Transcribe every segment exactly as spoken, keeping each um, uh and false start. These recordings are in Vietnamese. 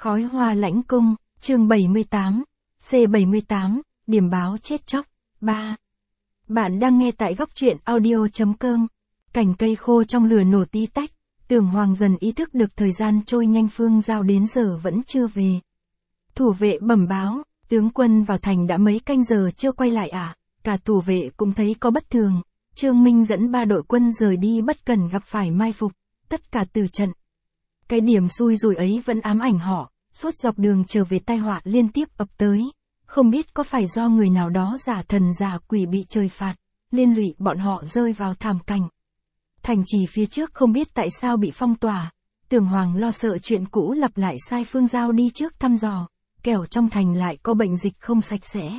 Khói hoa lãnh cung, chương bảy mươi tám, C bảy mươi tám, điểm báo chết chóc, ba. Bạn đang nghe tại góc truyện audio.com. Cành cây khô trong lửa nổ tí tách, Tưởng Hoàng dần ý thức được thời gian trôi nhanh, Phương Giao đến giờ vẫn chưa về. Thủ vệ bẩm báo, tướng quân vào thành đã mấy canh giờ chưa quay lại à, cả thủ vệ cũng thấy có bất thường. Trương Minh dẫn ba đội quân rời đi bất cần gặp phải mai phục, tất cả từ trận. Cái điểm xui rủi ấy vẫn ám ảnh họ, suốt dọc đường trở về tai họa liên tiếp ập tới. Không biết có phải do người nào đó giả thần giả quỷ bị trời phạt, liên lụy bọn họ rơi vào thảm cảnh. Thành trì phía trước không biết tại sao bị phong tỏa, Tưởng Hoàng lo sợ chuyện cũ lặp lại, sai Phương Giao đi trước thăm dò, kẻo trong thành lại có bệnh dịch không sạch sẽ.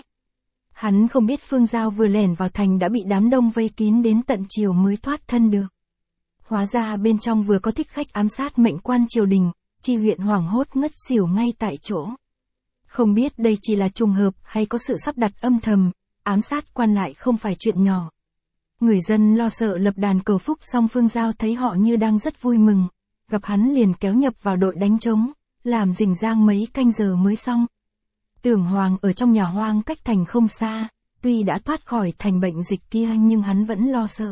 Hắn không biết Phương Giao vừa lẻn vào thành đã bị đám đông vây kín đến tận chiều mới thoát thân được. Hóa ra bên trong vừa có thích khách ám sát mệnh quan triều đình, Chi huyện hoảng hốt ngất xỉu ngay tại chỗ. Không biết đây chỉ là trùng hợp hay có sự sắp đặt âm thầm, ám sát quan lại không phải chuyện nhỏ. Người dân lo sợ lập đàn cầu phúc, xong Phương Giao thấy họ như đang rất vui mừng, gặp hắn liền kéo nhập vào đội đánh trống, làm rình rang mấy canh giờ mới xong. Tưởng Hoàng ở trong nhà hoang cách thành không xa, tuy đã thoát khỏi thành bệnh dịch kia nhưng hắn vẫn lo sợ.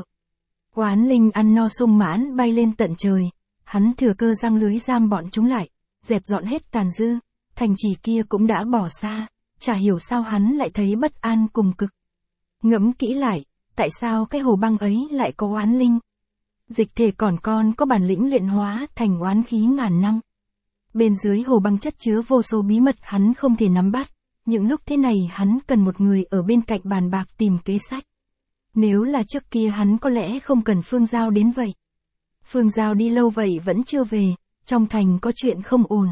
Oán linh ăn no sung mãn bay lên tận trời, hắn thừa cơ giăng lưới giam bọn chúng lại, dẹp dọn hết tàn dư, thành trì kia cũng đã bỏ xa, chả hiểu sao hắn lại thấy bất an cùng cực. Ngẫm kỹ lại, tại sao cái hồ băng ấy lại có oán linh? Dịch thể còn con có bản lĩnh luyện hóa thành oán khí ngàn năm. Bên dưới hồ băng chất chứa vô số bí mật hắn không thể nắm bắt, những lúc thế này hắn cần một người ở bên cạnh bàn bạc tìm kế sách. Nếu là trước kia hắn có lẽ không cần Phương Giao đến vậy. Phương Giao đi lâu vậy vẫn chưa về, trong thành có chuyện không ổn.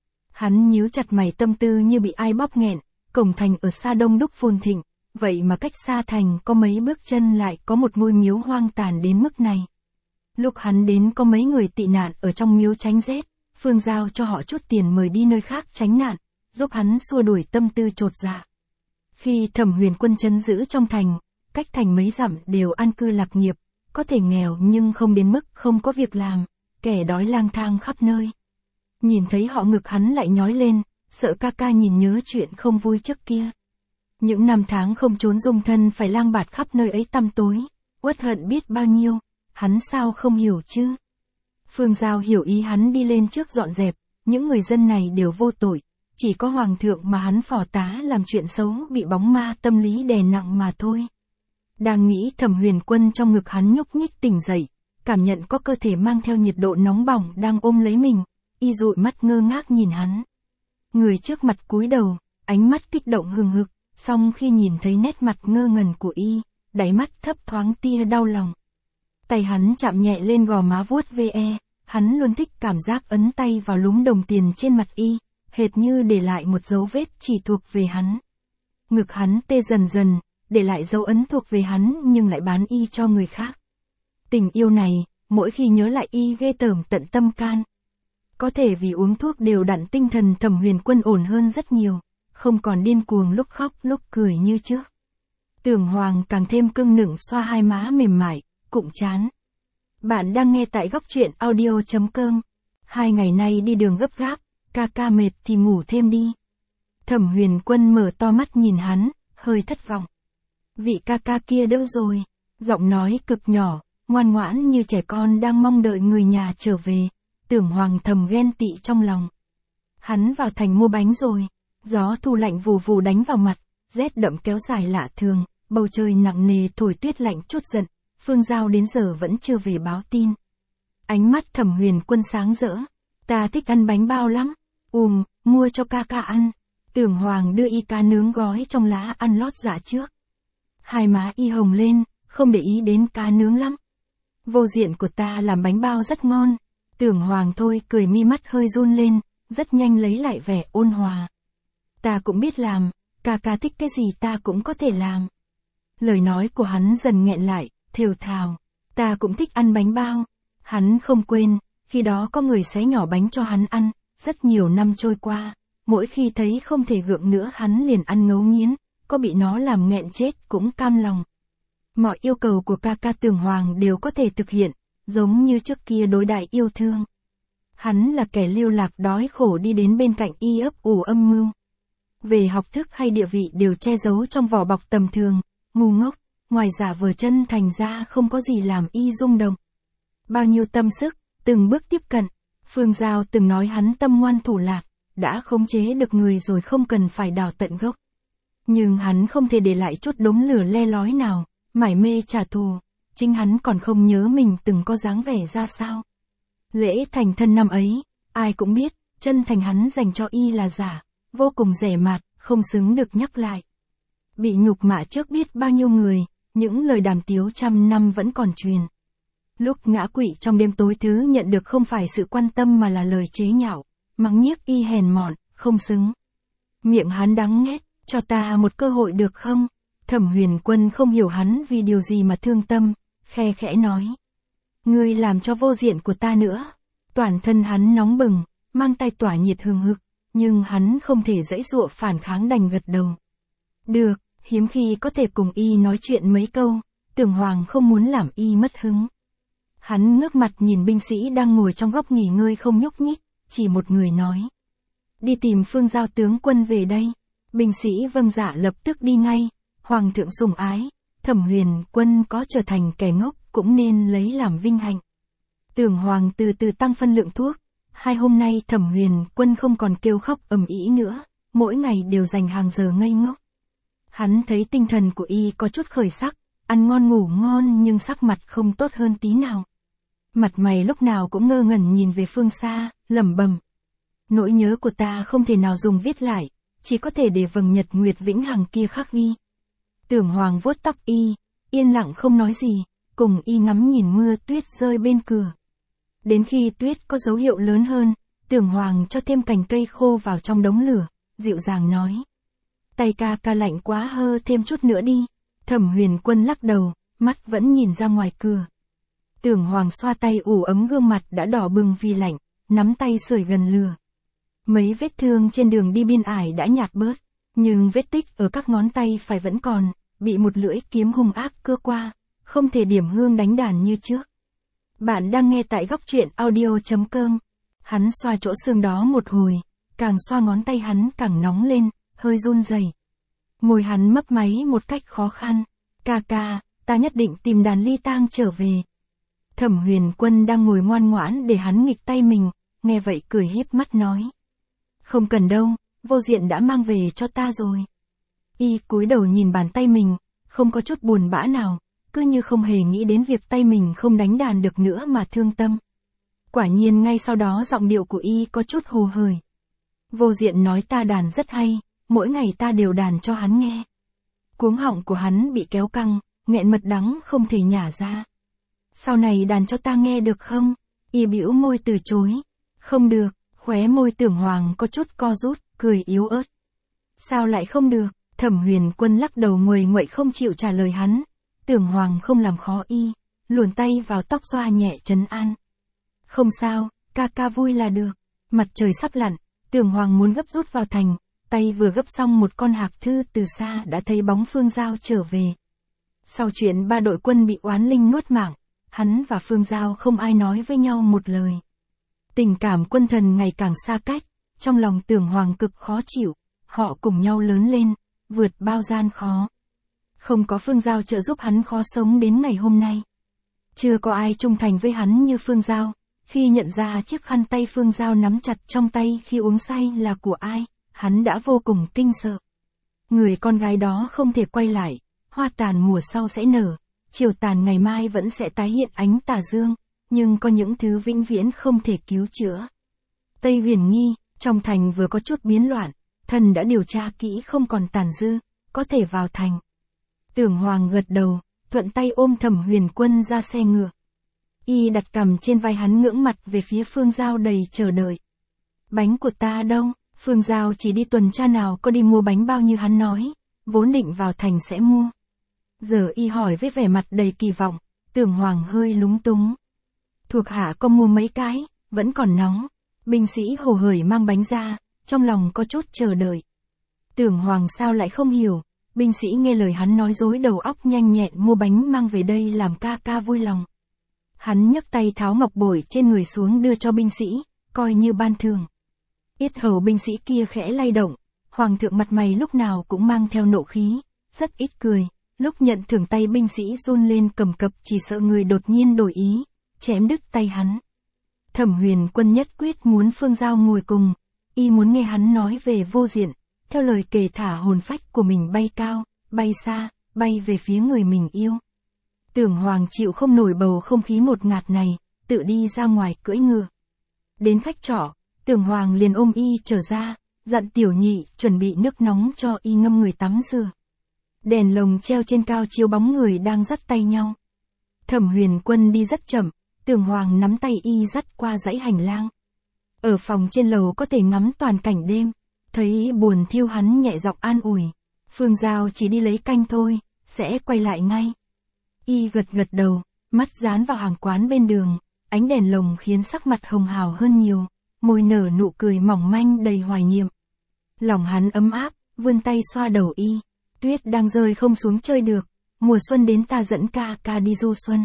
Hắn nhíu chặt mày, tâm tư như bị ai bóp nghẹn, cổng thành ở xa đông đúc phồn thịnh, vậy mà cách xa thành có mấy bước chân lại có một ngôi miếu hoang tàn đến mức này. Lúc hắn đến có mấy người tị nạn ở trong miếu tránh rét, Phương Giao cho họ chút tiền mời đi nơi khác tránh nạn, giúp hắn xua đuổi tâm tư chột dạ. Khi Thẩm Huyền Quân trấn giữ trong thành, cách thành mấy dặm đều an cư lạc nghiệp, có thể nghèo nhưng không đến mức không có việc làm, kẻ đói lang thang khắp nơi. Nhìn thấy họ ngực hắn lại nhói lên, sợ ca ca nhìn nhớ chuyện không vui trước kia. Những năm tháng không trốn dung thân phải lang bạt khắp nơi ấy tăm tối, uất hận biết bao nhiêu, hắn sao không hiểu chứ? Phương Giao hiểu ý hắn, đi lên trước dọn dẹp, những người dân này đều vô tội, chỉ có hoàng thượng mà hắn phò tá làm chuyện xấu bị bóng ma tâm lý đè nặng mà thôi. Đang nghĩ, Thẩm Huyền Quân trong ngực hắn nhúc nhích tỉnh dậy, cảm nhận có cơ thể mang theo nhiệt độ nóng bỏng đang ôm lấy mình, y dụi mắt ngơ ngác nhìn hắn. Người trước mặt cúi đầu, ánh mắt kích động hừng hực, song khi nhìn thấy nét mặt ngơ ngẩn của y, đáy mắt thấp thoáng tia đau lòng. Tay hắn chạm nhẹ lên gò má vuốt ve, hắn luôn thích cảm giác ấn tay vào lúm đồng tiền trên mặt y, hệt như để lại một dấu vết chỉ thuộc về hắn. Ngực hắn tê dần dần, để lại dấu ấn thuộc về hắn nhưng lại bán y cho người khác. Tình yêu này, mỗi khi nhớ lại y ghê tởm tận tâm can. Có thể vì uống thuốc đều đặn tinh thần Thẩm Huyền Quân ổn hơn rất nhiều, không còn điên cuồng lúc khóc lúc cười như trước. Tưởng Hoàng càng thêm cưng nựng xoa hai má mềm mại, cụm chán. Bạn đang nghe tại góc truyện audio.com. Hai ngày nay đi đường gấp gáp, ca ca mệt thì ngủ thêm đi. Thẩm Huyền Quân mở to mắt nhìn hắn, hơi thất vọng. Vị ca ca kia đâu rồi? Giọng nói cực nhỏ, ngoan ngoãn như trẻ con đang mong đợi người nhà trở về. Tưởng Hoàng thầm ghen tị trong lòng. Hắn vào thành mua bánh rồi. Gió thu lạnh vù vù đánh vào mặt, rét đậm kéo dài lạ thường, bầu trời nặng nề thổi tuyết lạnh chút giận. Phương Giao đến giờ vẫn chưa về báo tin. Ánh mắt Thẩm Huyền Quân sáng rỡ. Ta thích ăn bánh bao lắm. Ùm, mua cho ca ca ăn. Tưởng Hoàng đưa y cá nướng gói trong lá ăn lót dạ trước. Hai má y hồng lên, không để ý đến cá nướng lắm. Vô diện của ta làm bánh bao rất ngon. Tưởng Hoàng thôi cười, mi mắt hơi run lên, rất nhanh lấy lại vẻ ôn hòa. Ta cũng biết làm, ca ca thích cái gì ta cũng có thể làm. Lời nói của hắn dần nghẹn lại, thều thào. Ta cũng thích ăn bánh bao. Hắn không quên, khi đó có người xé nhỏ bánh cho hắn ăn, rất nhiều năm trôi qua. Mỗi khi thấy không thể gượng nữa hắn liền ăn ngấu nghiến, có bị nó làm nghẹn chết cũng cam lòng. Mọi yêu cầu của ca ca Tưởng Hoàng đều có thể thực hiện, giống như trước kia đối đại yêu thương. Hắn là kẻ lưu lạc đói khổ đi đến bên cạnh y ấp ủ âm mưu. Về học thức hay địa vị đều che giấu trong vỏ bọc tầm thường, ngu ngốc, ngoài giả vờ chân thành ra không có gì làm y rung động. Bao nhiêu tâm sức, từng bước tiếp cận, Phương Giao từng nói hắn tâm ngoan thủ lạc, đã khống chế được người rồi không cần phải đào tận gốc. Nhưng hắn không thể để lại chút đống lửa le lói nào, mải mê trả thù, chính hắn còn không nhớ mình từng có dáng vẻ ra sao. Lễ thành thân năm ấy, ai cũng biết, chân thành hắn dành cho y là giả, vô cùng rẻ mạt, không xứng được nhắc lại. Bị nhục mạ trước biết bao nhiêu người, những lời đàm tiếu trăm năm vẫn còn truyền. Lúc ngã quỵ trong đêm tối thứ nhận được không phải sự quan tâm mà là lời chế nhạo, mắng nhiếc y hèn mọn, không xứng. Miệng hắn đắng nghét, cho ta một cơ hội được không? Thẩm Huyền Quân không hiểu hắn vì điều gì mà thương tâm, khe khẽ nói. Ngươi làm cho vô diện của ta nữa. Toàn thân hắn nóng bừng, mang tay tỏa nhiệt hừng hực, nhưng hắn không thể giãy giụa phản kháng đành gật đầu. Được, hiếm khi có thể cùng y nói chuyện mấy câu, Tưởng Hoàng không muốn làm y mất hứng. Hắn ngước mặt nhìn binh sĩ đang ngồi trong góc nghỉ ngơi không nhúc nhích, chỉ một người nói. Đi tìm Phương Giao tướng quân về đây. Binh sĩ vâng dạ lập tức đi ngay. Hoàng thượng sủng ái, Thẩm Huyền Quân có trở thành kẻ ngốc cũng nên lấy làm vinh hạnh. Tưởng Hoàng từ từ tăng phân lượng thuốc. Hai hôm nay Thẩm Huyền Quân không còn kêu khóc ầm ĩ nữa, mỗi ngày đều dành hàng giờ ngây ngốc. Hắn thấy tinh thần của y có chút khởi sắc, ăn ngon ngủ ngon nhưng sắc mặt không tốt hơn tí nào. Mặt mày lúc nào cũng ngơ ngẩn nhìn về phương xa, lẩm bẩm. Nỗi nhớ của ta không thể nào dùng viết lại, chỉ có thể để vầng nhật nguyệt vĩnh hằng kia khắc ghi. Tưởng Hoàng vuốt tóc y, yên lặng không nói gì, cùng y ngắm nhìn mưa tuyết rơi bên cửa. Đến khi tuyết có dấu hiệu lớn hơn, Tưởng Hoàng cho thêm cành cây khô vào trong đống lửa, dịu dàng nói. Tay ca ca lạnh quá, hơ thêm chút nữa đi. Thẩm Huyền Quân lắc đầu, mắt vẫn nhìn ra ngoài cửa. Tưởng Hoàng xoa tay ủ ấm gương mặt đã đỏ bừng vì lạnh, nắm tay sưởi gần lửa. Mấy vết thương trên đường đi biên ải đã nhạt bớt, nhưng vết tích ở các ngón tay phải vẫn còn, bị một lưỡi kiếm hung ác cưa qua, không thể điểm hương đánh đàn như trước. Bạn đang nghe tại góc truyện audio chấm com. Hắn xoa chỗ xương đó một hồi, càng xoa ngón tay hắn càng nóng lên, hơi run rẩy. Môi hắn mấp máy một cách khó khăn. Ca ca, ta nhất định tìm đàn ly tang trở về. Thẩm Huyền Quân đang ngồi ngoan ngoãn để hắn nghịch tay mình, nghe vậy cười híp mắt nói. Không cần đâu, vô diện đã mang về cho ta rồi. Y cúi đầu nhìn bàn tay mình, không có chút buồn bã nào, cứ như không hề nghĩ đến việc tay mình không đánh đàn được nữa mà thương tâm. Quả nhiên ngay sau đó giọng điệu của y có chút hồ hởi. Vô diện nói ta đàn rất hay, mỗi ngày ta đều đàn cho hắn nghe. Cuống họng của hắn bị kéo căng, nghẹn mật đắng không thể nhả ra. Sau này đàn cho ta nghe được không? Y bĩu môi từ chối. Không được, khóe môi Tưởng Hoàng có chút co rút, cười yếu ớt. Sao lại không được? Thẩm Huyền Quân lắc đầu nguầy nguậy không chịu trả lời hắn. Tưởng Hoàng không làm khó y, luồn tay vào tóc xoa nhẹ trấn an. Không sao, ca ca vui là được. Mặt trời sắp lặn, Tưởng Hoàng muốn gấp rút vào thành, tay vừa gấp xong một con hạc thư từ xa đã thấy bóng Phương Giao trở về. Sau chuyện ba đội quân bị oán linh nuốt mạng, hắn và Phương Giao không ai nói với nhau một lời. Tình cảm quân thần ngày càng xa cách, trong lòng Tưởng Hoàng cực khó chịu, họ cùng nhau lớn lên, vượt bao gian khó. Không có Phương Giao trợ giúp hắn khó sống đến ngày hôm nay. Chưa có ai trung thành với hắn như Phương Giao, khi nhận ra chiếc khăn tay Phương Giao nắm chặt trong tay khi uống say là của ai, hắn đã vô cùng kinh sợ. Người con gái đó không thể quay lại, hoa tàn mùa sau sẽ nở, chiều tàn ngày mai vẫn sẽ tái hiện ánh tà dương, nhưng có những thứ vĩnh viễn không thể cứu chữa. Tây Huyền Nghi, trong thành vừa có chút biến loạn, thần đã điều tra kỹ không còn tàn dư, có thể vào thành. Tưởng Hoàng gật đầu, thuận tay ôm Thẩm Huyền Quân ra xe ngựa. Y đặt cằm trên vai hắn ngưỡng mặt về phía Phương Giao đầy chờ đợi. Bánh của ta đâu? Phương Giao chỉ đi tuần tra nào có đi mua bánh bao như hắn nói, vốn định vào thành sẽ mua. Giờ y hỏi với vẻ mặt đầy kỳ vọng, Tưởng Hoàng hơi lúng túng. Thuộc hạ có mua mấy cái, vẫn còn nóng. Binh sĩ hồ hởi mang bánh ra, trong lòng có chút chờ đợi. Tưởng Hoàng sao lại không hiểu, binh sĩ nghe lời hắn nói dối đầu óc nhanh nhẹn mua bánh mang về đây làm ca ca vui lòng. Hắn nhấc tay tháo ngọc bội trên người xuống đưa cho binh sĩ, coi như ban thưởng. Yết hầu binh sĩ kia khẽ lay động, hoàng thượng mặt mày lúc nào cũng mang theo nộ khí, rất ít cười, lúc nhận thưởng tay binh sĩ run lên cầm cập chỉ sợ người đột nhiên đổi ý, chém đứt tay hắn. Thẩm Huyền Quân nhất quyết muốn Phương Giao ngồi cùng, y muốn nghe hắn nói về Vô Diện, theo lời kể thả hồn phách của mình bay cao, bay xa, bay về phía người mình yêu. Tưởng Hoàng chịu không nổi bầu không khí một ngạt này, tự đi ra ngoài cưỡi ngựa. Đến khách trọ, Tưởng Hoàng liền ôm y trở ra, dặn Tiểu Nhị chuẩn bị nước nóng cho y ngâm người tắm rửa. Đèn lồng treo trên cao chiếu bóng người đang dắt tay nhau. Thẩm Huyền Quân đi rất chậm, Tưởng Hoàng nắm tay y dắt qua dãy hành lang. Ở phòng trên lầu có thể ngắm toàn cảnh đêm, thấy buồn thiêu hắn nhẹ giọng an ủi. Phương Giao chỉ đi lấy canh thôi, sẽ quay lại ngay. Y gật gật đầu, mắt dán vào hàng quán bên đường, ánh đèn lồng khiến sắc mặt hồng hào hơn nhiều, môi nở nụ cười mỏng manh đầy hoài niệm. Lòng hắn ấm áp, vươn tay xoa đầu y. Tuyết đang rơi không xuống chơi được, mùa xuân đến ta dẫn ca ca đi du xuân.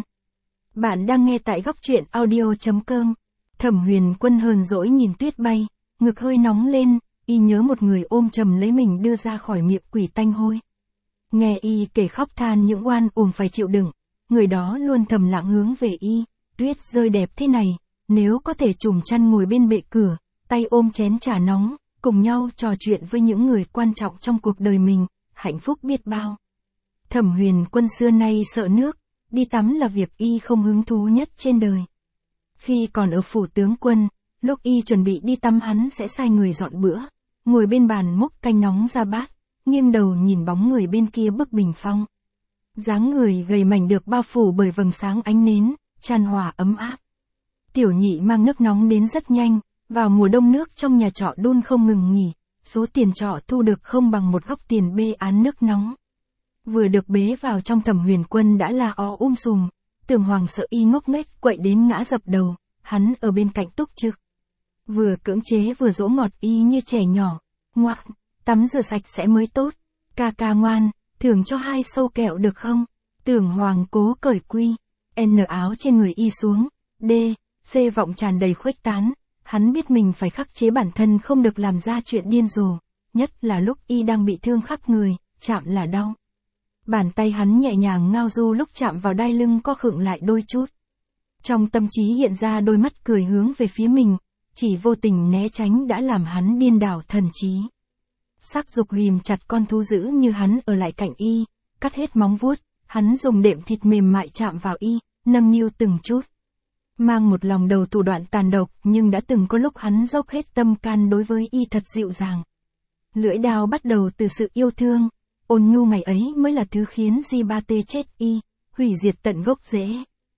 Bạn đang nghe tại góc truyện audio chấm com. Thẩm Huyền Quân hờn dỗi nhìn tuyết bay, ngực hơi nóng lên, y nhớ một người ôm chầm lấy mình đưa ra khỏi miệng quỷ tanh hôi. Nghe y kể khóc than những oan uổng phải chịu đựng, người đó luôn thầm lặng hướng về y, tuyết rơi đẹp thế này, nếu có thể trùm chăn ngồi bên bệ cửa, tay ôm chén trà nóng, cùng nhau trò chuyện với những người quan trọng trong cuộc đời mình, hạnh phúc biết bao. Thẩm Huyền Quân xưa nay sợ nước, đi tắm là việc y không hứng thú nhất trên đời. Khi còn ở phủ tướng quân, lúc y chuẩn bị đi tắm hắn sẽ sai người dọn bữa, ngồi bên bàn múc canh nóng ra bát, nghiêng đầu nhìn bóng người bên kia bức bình phong. Dáng người gầy mảnh được bao phủ bởi vầng sáng ánh nến, chan hòa ấm áp. Tiểu Nhị mang nước nóng đến rất nhanh, vào mùa đông nước trong nhà trọ đun không ngừng nghỉ, số tiền trọ thu được không bằng một góc tiền bê án nước nóng. Vừa được bế vào trong Thẩm Huyền Quân đã là o um sùm, Tưởng Hoàng sợ y ngốc nghếch quậy đến ngã dập đầu, hắn ở bên cạnh túc trực. Vừa cưỡng chế vừa dỗ ngọt y như trẻ nhỏ, ngoan, tắm rửa sạch sẽ mới tốt, ca ca ngoan, thưởng cho hai sâu kẹo được không? Tưởng Hoàng cố cởi quy, N áo trên người y xuống, D, C vọng tràn đầy khuếch tán, hắn biết mình phải khắc chế bản thân không được làm ra chuyện điên rồ, nhất là lúc y đang bị thương khắp người, chạm là đau. Bàn tay hắn nhẹ nhàng ngao du lúc chạm vào đai lưng co khựng lại đôi chút. Trong tâm trí hiện ra đôi mắt cười hướng về phía mình, chỉ vô tình né tránh đã làm hắn điên đảo thần trí. Sắc dục ghìm chặt con thú dữ như hắn ở lại cạnh y, cắt hết móng vuốt, hắn dùng đệm thịt mềm mại chạm vào y, nâng niu từng chút. Mang một lòng đầu thủ đoạn tàn độc nhưng đã từng có lúc hắn dốc hết tâm can đối với y thật dịu dàng. Lưỡi đao bắt đầu từ sự yêu thương, ôn nhu ngày ấy mới là thứ khiến Di Ba Tê chết y, hủy diệt tận gốc rễ.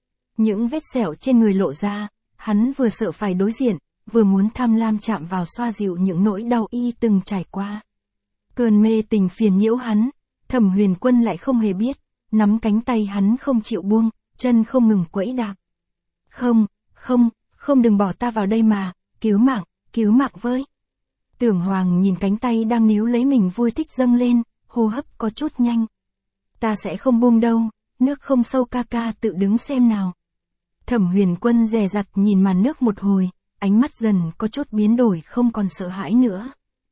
Những vết sẹo trên người lộ ra, hắn vừa sợ phải đối diện, vừa muốn tham lam chạm vào xoa dịu những nỗi đau y từng trải qua. Cơn mê tình phiền nhiễu hắn, Thẩm Huyền Quân lại không hề biết, nắm cánh tay hắn không chịu buông, chân không ngừng quẫy đạp. Không, không, không đừng bỏ ta vào đây mà, cứu mạng, cứu mạng với. Tưởng Hoàng nhìn cánh tay đang níu lấy mình vui thích dâng lên, hô hấp có chút nhanh. Ta sẽ không buông đâu, nước không sâu ca ca tự đứng xem nào. Thẩm Huyền Quân dè dặt nhìn màn nước một hồi, ánh mắt dần có chút biến đổi không còn sợ hãi nữa.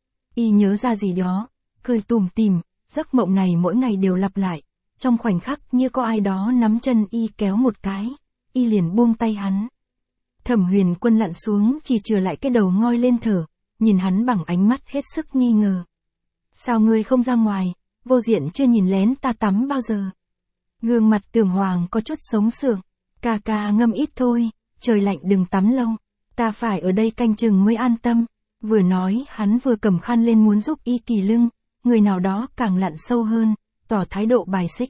Y nhớ ra gì đó, cười tủm tỉm, giấc mộng này mỗi ngày đều lặp lại, trong khoảnh khắc như có ai đó nắm chân y kéo một cái, y liền buông tay hắn. Thẩm Huyền Quân lặn xuống chỉ chừa lại cái đầu ngoi lên thở, nhìn hắn bằng ánh mắt hết sức nghi ngờ. Sao ngươi không ra ngoài, Vô Diện chưa nhìn lén ta tắm bao giờ. Gương mặt Tưởng Hoàng có chút sống sượng, ca ca ngâm ít thôi, trời lạnh đừng tắm lâu, ta phải ở đây canh chừng mới an tâm. Vừa nói hắn vừa cầm khăn lên muốn giúp y kỳ lưng, người nào đó càng lặn sâu hơn, tỏ thái độ bài xích.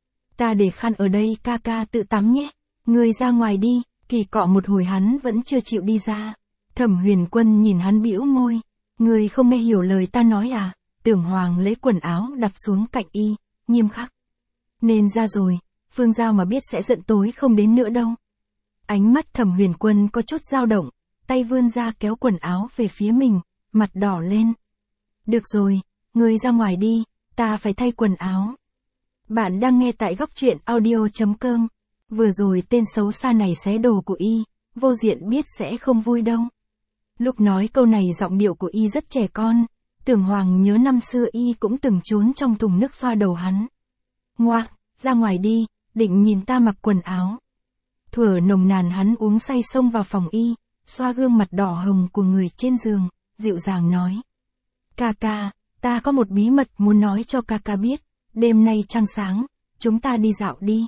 Ta để khăn ở đây ca ca tự tắm nhé, ngươi ra ngoài đi, kỳ cọ một hồi hắn vẫn chưa chịu đi ra. Thẩm Huyền Quân nhìn hắn bĩu môi, ngươi không nghe hiểu lời ta nói à? Tưởng Hoàng lấy quần áo đặt xuống cạnh y, nghiêm khắc. Nên ra rồi, Phương Giao mà biết sẽ giận tối không đến nữa đâu. Ánh mắt Thẩm Huyền Quân có chút dao động, tay vươn ra kéo quần áo về phía mình, mặt đỏ lên. Được rồi, ngươi ra ngoài đi, ta phải thay quần áo. Bạn đang nghe tại góc truyện audio chấm com. Vừa rồi tên xấu xa này xé đồ của y, Vô Diện biết sẽ không vui đâu. Lúc nói câu này giọng điệu của y rất trẻ con, Tưởng Hoàng nhớ năm xưa y cũng từng trốn trong thùng nước xoa đầu hắn. Ngoạ, ra ngoài đi, định nhìn ta mặc quần áo. Thuở nồng nàn hắn uống say xông vào phòng y, xoa gương mặt đỏ hồng của người trên giường, dịu dàng nói. Ca ca, ta có một bí mật muốn nói cho ca ca biết, đêm nay trăng sáng, chúng ta đi dạo đi.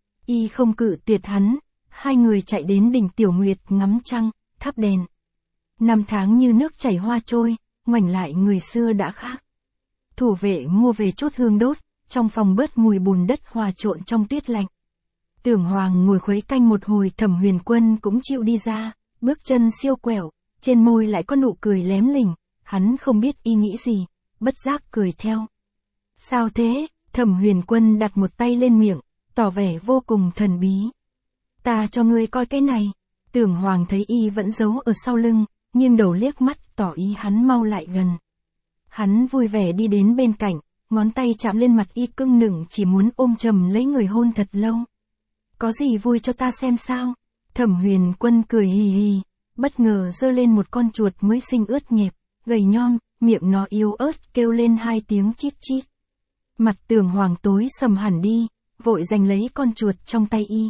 Y không cự tuyệt hắn, hai người chạy đến đỉnh Tiểu Nguyệt ngắm trăng, thắp đèn. Năm tháng như nước chảy hoa trôi, ngoảnh lại người xưa đã khác. Thủ vệ mua về chút hương đốt, trong phòng bớt mùi bùn đất hòa trộn trong tuyết lạnh. Tưởng Hoàng ngồi khuấy canh một hồi, Thẩm Huyền Quân cũng chịu đi ra, bước chân siêu quẹo, trên môi lại có nụ cười lém lỉnh, hắn không biết y nghĩ gì, bất giác cười theo. Sao thế? Thẩm Huyền Quân đặt một tay lên miệng, tỏ vẻ vô cùng thần bí. Ta cho ngươi coi cái này. Tưởng Hoàng thấy y vẫn giấu ở sau lưng, nghiêng đầu liếc mắt tỏ ý hắn mau lại gần. Hắn vui vẻ đi đến bên cạnh, ngón tay chạm lên mặt y cưng nựng chỉ muốn ôm chầm lấy người hôn thật lâu. Có gì vui cho ta xem sao? Thẩm Huyền Quân cười hì hì, bất ngờ giơ lên một con chuột mới sinh ướt nhẹp, gầy nhom, miệng nó yếu ớt kêu lên hai tiếng chít chít. Mặt Tưởng Hoàng tối sầm hẳn đi, vội giành lấy con chuột trong tay y.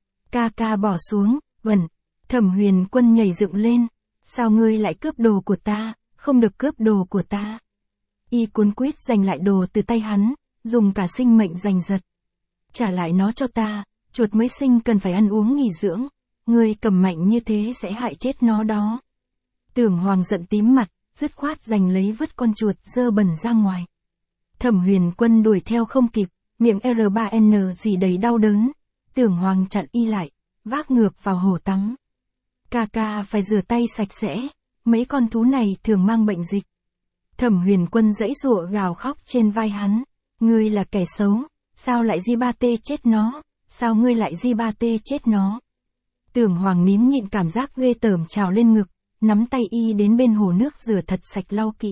Ca ca bỏ xuống, vẩn. Thẩm Huyền Quân nhảy dựng lên. Sao ngươi lại cướp đồ của ta, không được cướp đồ của ta. Y cuốn quýt giành lại đồ từ tay hắn, dùng cả sinh mệnh giành giật. Trả lại nó cho ta, chuột mới sinh cần phải ăn uống nghỉ dưỡng, ngươi cầm mạnh như thế sẽ hại chết nó đó. Tưởng Hoàng giận tím mặt, dứt khoát giành lấy vứt con chuột dơ bẩn ra ngoài. Thẩm Huyền Quân đuổi theo không kịp, miệng R ba N gì đầy đau đớn. Tưởng Hoàng chặn y lại, vác ngược vào hồ tắm. Ca ca phải rửa tay sạch sẽ, mấy con thú này thường mang bệnh dịch. Thẩm Huyền Quân giãy giụa gào khóc trên vai hắn. Ngươi là kẻ xấu, sao lại di ba tê chết nó, sao ngươi lại di ba tê chết nó. Tưởng Hoàng nín nhịn cảm giác ghê tởm trào lên ngực, nắm tay y đến bên hồ nước rửa thật sạch lau kỹ.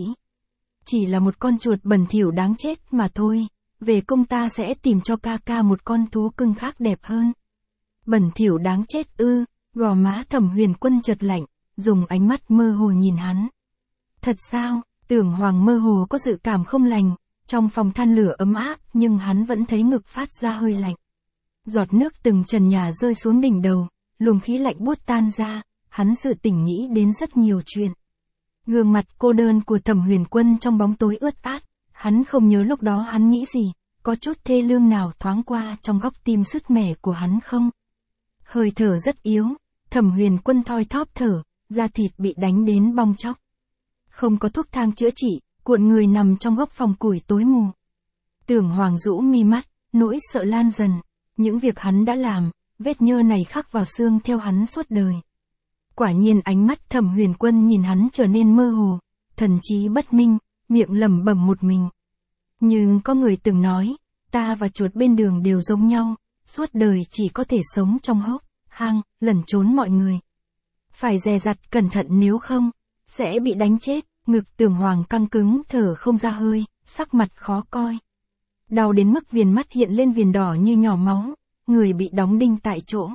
Chỉ là một con chuột bẩn thỉu đáng chết mà thôi, về công ta sẽ tìm cho ca ca một con thú cưng khác đẹp hơn. Bẩn thỉu đáng chết ư? Gò má Thẩm Huyền Quân chợt lạnh, dùng ánh mắt mơ hồ nhìn hắn. Thật sao? Tưởng Hoàng mơ hồ có dự cảm không lành, trong phòng than lửa ấm áp nhưng hắn vẫn thấy ngực phát ra hơi lạnh. Giọt nước từng trần nhà rơi xuống đỉnh đầu, luồng khí lạnh buốt tan ra, hắn sự tỉnh nghĩ đến rất nhiều chuyện. Gương mặt cô đơn của Thẩm Huyền Quân trong bóng tối ướt át, hắn không nhớ lúc đó hắn nghĩ gì, có chút thê lương nào thoáng qua trong góc tim sứt mẻ của hắn không? Hơi thở rất yếu. Thẩm Huyền Quân thoi thóp thở, da thịt bị đánh đến bong chóc. Không có thuốc thang chữa trị, cuộn người nằm trong góc phòng củi tối mù. Tưởng Hoàng rũ mi mắt, nỗi sợ lan dần. Những việc hắn đã làm, vết nhơ này khắc vào xương theo hắn suốt đời. Quả nhiên ánh mắt Thẩm Huyền Quân nhìn hắn trở nên mơ hồ, thần trí bất minh, miệng lẩm bẩm một mình. Nhưng có người từng nói, ta và chuột bên đường đều giống nhau, suốt đời chỉ có thể sống trong hốc, hang, lẩn trốn mọi người. Phải dè dặt cẩn thận nếu không, sẽ bị đánh chết. Ngực Tưởng Hoàng căng cứng thở không ra hơi, sắc mặt khó coi. Đau đến mức viền mắt hiện lên viền đỏ như nhỏ máu, người bị đóng đinh tại chỗ.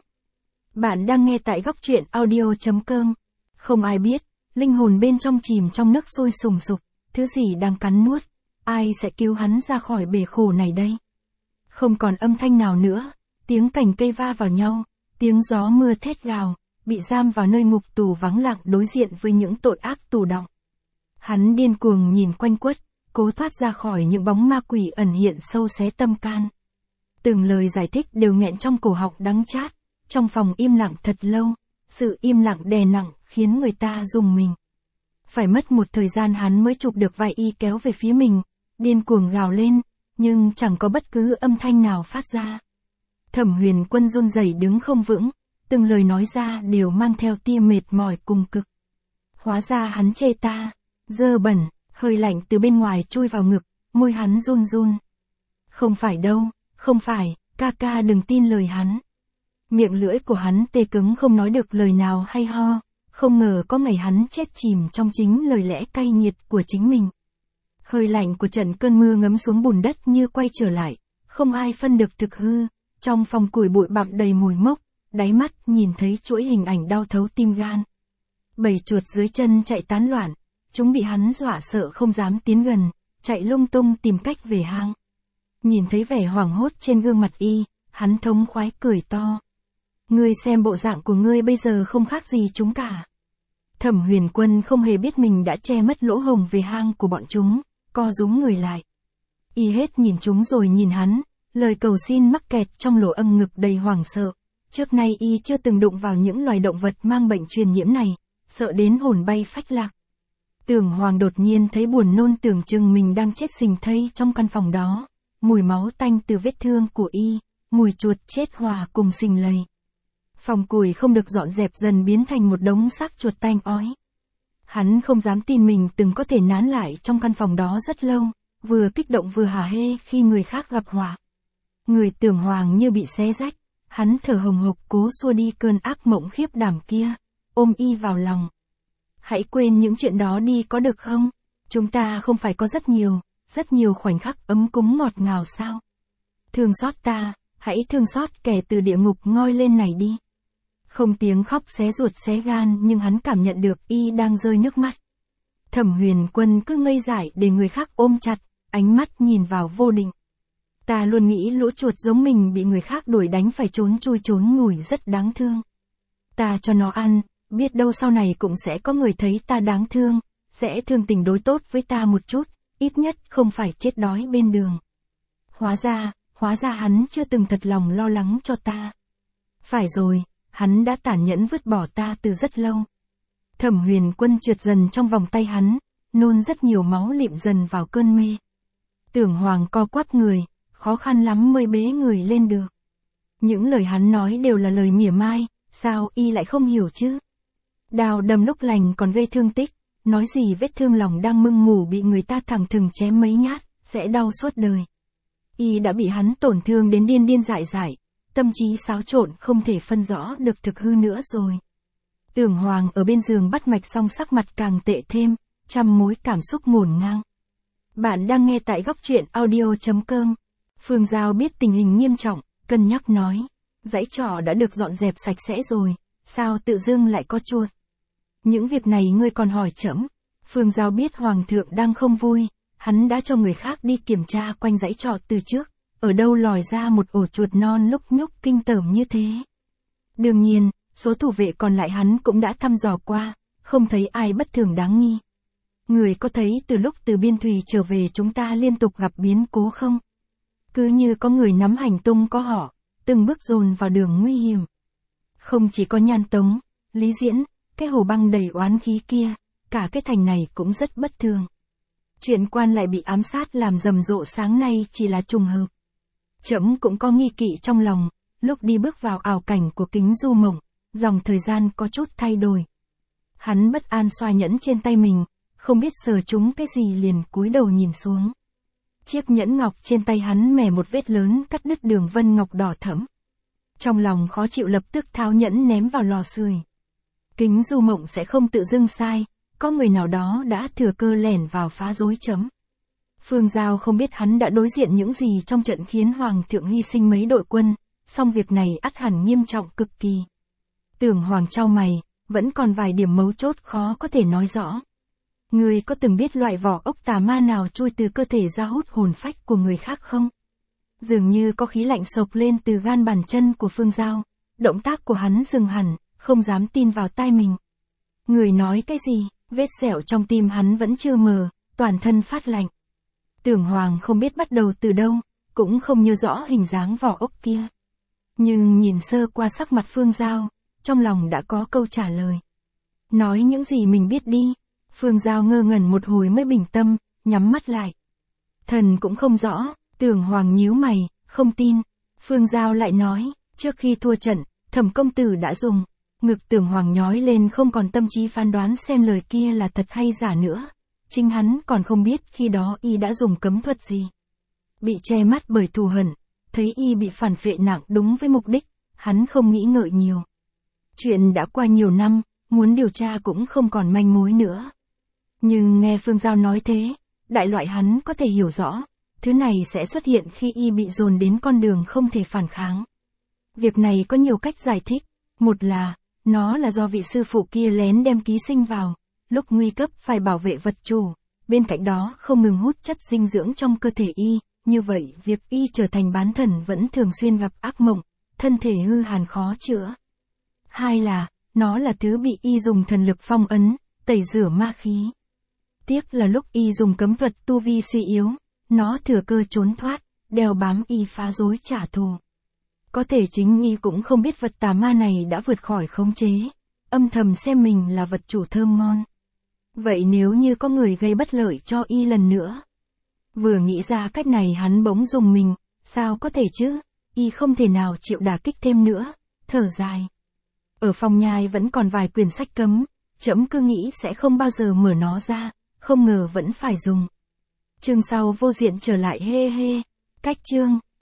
Bạn đang nghe tại góc truyện audio chấm com. Không ai biết, linh hồn bên trong chìm trong nước sôi sùng sục, thứ gì đang cắn nuốt, ai sẽ cứu hắn ra khỏi bể khổ này đây? Không còn âm thanh nào nữa, tiếng cành cây va vào nhau, tiếng gió mưa thét gào, bị giam vào nơi ngục tù vắng lặng đối diện với những tội ác tù đọng. Hắn điên cuồng nhìn quanh quất, cố thoát ra khỏi những bóng ma quỷ ẩn hiện sâu xé tâm can. Từng lời giải thích đều nghẹn trong cổ họng đắng chát, trong phòng im lặng thật lâu, sự im lặng đè nặng khiến người ta rùng mình. Phải mất một thời gian hắn mới chụp được vai y kéo về phía mình, điên cuồng gào lên, nhưng chẳng có bất cứ âm thanh nào phát ra. Thẩm Huyền Quân run rẩy đứng không vững, từng lời nói ra đều mang theo tia mệt mỏi cùng cực. Hóa ra hắn chê ta, dơ bẩn, hơi lạnh từ bên ngoài chui vào ngực, môi hắn run run. Không phải đâu, không phải, ca ca đừng tin lời hắn. Miệng lưỡi của hắn tê cứng không nói được lời nào hay ho, không ngờ có ngày hắn chết chìm trong chính lời lẽ cay nghiệt của chính mình. Hơi lạnh của trận cơn mưa ngấm xuống bùn đất như quay trở lại, không ai phân được thực hư, trong phòng củi bụi bặm đầy mùi mốc, đáy mắt nhìn thấy chuỗi hình ảnh đau thấu tim gan. Bầy chuột dưới chân chạy tán loạn, chúng bị hắn dọa sợ không dám tiến gần, chạy lung tung tìm cách về hang. Nhìn thấy vẻ hoảng hốt trên gương mặt y, hắn thống khoái cười to. Ngươi xem bộ dạng của ngươi bây giờ không khác gì chúng cả. Thẩm Huyền Quân không hề biết mình đã che mất lỗ hổng về hang của bọn chúng, co rúm người lại. Y hết nhìn chúng rồi nhìn hắn, lời cầu xin mắc kẹt trong lỗ âm ngực đầy hoảng sợ. Trước nay y chưa từng đụng vào những loài động vật mang bệnh truyền nhiễm này, sợ đến hồn bay phách lạc. Tưởng Hoàng đột nhiên thấy buồn nôn, tưởng chừng mình đang chết sình thây trong căn phòng đó. Mùi máu tanh từ vết thương của y, mùi chuột chết hòa cùng sình lầy. Phòng củi không được dọn dẹp dần biến thành một đống xác chuột tanh ói. Hắn không dám tin mình từng có thể nán lại trong căn phòng đó rất lâu, vừa kích động vừa hả hê khi người khác gặp họa. Người Tưởng Hoàng như bị xé rách, hắn thở hồng hộc cố xua đi cơn ác mộng khiếp đảm kia, ôm y vào lòng. Hãy quên những chuyện đó đi có được không? Chúng ta không phải có rất nhiều, rất nhiều khoảnh khắc ấm cúng ngọt ngào sao? Thương xót ta, hãy thương xót kẻ từ địa ngục ngoi lên này đi. Không tiếng khóc xé ruột xé gan nhưng hắn cảm nhận được y đang rơi nước mắt. Thẩm Huyền Quân cứ ngây dại để người khác ôm chặt, ánh mắt nhìn vào vô định. Ta luôn nghĩ lũ chuột giống mình bị người khác đuổi đánh phải trốn chui trốn ngủi rất đáng thương. Ta cho nó ăn, biết đâu sau này cũng sẽ có người thấy ta đáng thương, sẽ thương tình đối tốt với ta một chút, ít nhất không phải chết đói bên đường. Hóa ra, hóa ra hắn chưa từng thật lòng lo lắng cho ta. Phải rồi, hắn đã tàn nhẫn vứt bỏ ta từ rất lâu. Thẩm Huyền Quân trượt dần trong vòng tay hắn, nôn rất nhiều máu lịm dần vào cơn mê. Tưởng Hoàng co quắp người, khó khăn lắm mới bế người lên được. Những lời hắn nói đều là lời mỉa mai, sao y lại không hiểu chứ? Đào đâm lúc lành còn gây thương tích, nói gì vết thương lòng đang mưng mủ bị người ta thẳng thừng chém mấy nhát, sẽ đau suốt đời. Y đã bị hắn tổn thương đến điên điên dại dại, tâm trí xáo trộn không thể phân rõ được thực hư nữa rồi. Tưởng Hoàng ở bên giường bắt mạch xong sắc mặt càng tệ thêm, trăm mối cảm xúc ngổn ngang. Bạn đang nghe tại góc truyện audio chấm com. Phương Giao biết tình hình nghiêm trọng, cân nhắc nói. Dãy trọ đã được dọn dẹp sạch sẽ rồi, sao tự dưng lại có chuột? Những việc này ngươi còn hỏi trẫm. Phương Giao biết Hoàng thượng đang không vui, hắn đã cho người khác đi kiểm tra quanh dãy trọ từ trước, ở đâu lòi ra một ổ chuột non lúc nhúc kinh tởm như thế. Đương nhiên, số thủ vệ còn lại hắn cũng đã thăm dò qua, không thấy ai bất thường đáng nghi. Người có thấy từ lúc từ biên thùy trở về chúng ta liên tục gặp biến cố không? Cứ như có người nắm hành tung có họ, từng bước dồn vào đường nguy hiểm. Không chỉ có Nhan Tống, Lý Diễn, cái hồ băng đầy oán khí kia, cả cái thành này cũng rất bất thường. Chuyện quan lại bị ám sát làm rầm rộ sáng nay chỉ là trùng hợp. Trẫm cũng có nghi kỵ trong lòng, lúc đi bước vào ảo cảnh của Kính Du Mộng, dòng thời gian có chút thay đổi. Hắn bất an xoa nhẫn trên tay mình, không biết sờ chúng cái gì liền cúi đầu nhìn xuống. Chiếc nhẫn ngọc trên tay hắn mẻ một vết lớn cắt đứt đường vân ngọc đỏ thẫm. Trong lòng khó chịu lập tức tháo nhẫn ném vào lò sưởi. Kính Du Mộng sẽ không tự dưng sai, có người nào đó đã thừa cơ lẻn vào phá rối chấm. Phương Giao không biết hắn đã đối diện những gì trong trận khiến Hoàng thượng hy sinh mấy đội quân, song việc này ắt hẳn nghiêm trọng cực kỳ. Tưởng Hoàng trao mày, vẫn còn vài điểm mấu chốt khó có thể nói rõ. Ngươi có từng biết loại vỏ ốc tà ma nào chui từ cơ thể ra hút hồn phách của người khác không? Dường như có khí lạnh sộc lên từ gan bàn chân của Phương Giao, động tác của hắn dừng hẳn, không dám tin vào tai mình. Người nói cái gì? Vết sẹo trong tim hắn vẫn chưa mờ, toàn thân phát lạnh. Tưởng Hoàng không biết bắt đầu từ đâu, cũng không nhớ rõ hình dáng vỏ ốc kia. Nhưng nhìn sơ qua sắc mặt Phương Giao, trong lòng đã có câu trả lời. Nói những gì mình biết đi. Phương Giao ngơ ngẩn một hồi mới bình tâm, nhắm mắt lại. Thần cũng không rõ, Tưởng Hoàng nhíu mày, không tin. Phương Giao lại nói, trước khi thua trận, Thẩm công tử đã dùng. Ngực Tưởng Hoàng nhói lên không còn tâm trí phán đoán xem lời kia là thật hay giả nữa. Chính hắn còn không biết khi đó y đã dùng cấm thuật gì. Bị che mắt bởi thù hận, thấy y bị phản phệ nặng đúng với mục đích, hắn không nghĩ ngợi nhiều. Chuyện đã qua nhiều năm, muốn điều tra cũng không còn manh mối nữa. Nhưng nghe Phương Giao nói thế, đại loại hắn có thể hiểu rõ, thứ này sẽ xuất hiện khi y bị dồn đến con đường không thể phản kháng. Việc này có nhiều cách giải thích, một là, nó là do vị sư phụ kia lén đem ký sinh vào, lúc nguy cấp phải bảo vệ vật chủ, bên cạnh đó không ngừng hút chất dinh dưỡng trong cơ thể y, như vậy việc y trở thành bán thần vẫn thường xuyên gặp ác mộng, thân thể hư hàn khó chữa. Hai là, nó là thứ bị y dùng thần lực phong ấn, tẩy rửa ma khí. Tiếc là lúc y dùng cấm thuật tu vi suy yếu, nó thừa cơ trốn thoát, đeo bám y phá rối trả thù. Có thể chính y cũng không biết vật tà ma này đã vượt khỏi khống chế, âm thầm xem mình là vật chủ thơm ngon. Vậy nếu như có người gây bất lợi cho y lần nữa? Vừa nghĩ ra cách này hắn bỗng dùng mình, sao có thể chứ, y không thể nào chịu đả kích thêm nữa, thở dài. Ở phòng nhai vẫn còn vài quyển sách cấm, trẫm cứ nghĩ sẽ không bao giờ mở nó ra, không ngờ vẫn phải dùng. Chương sau vô diện trở lại hê hê. Cách chương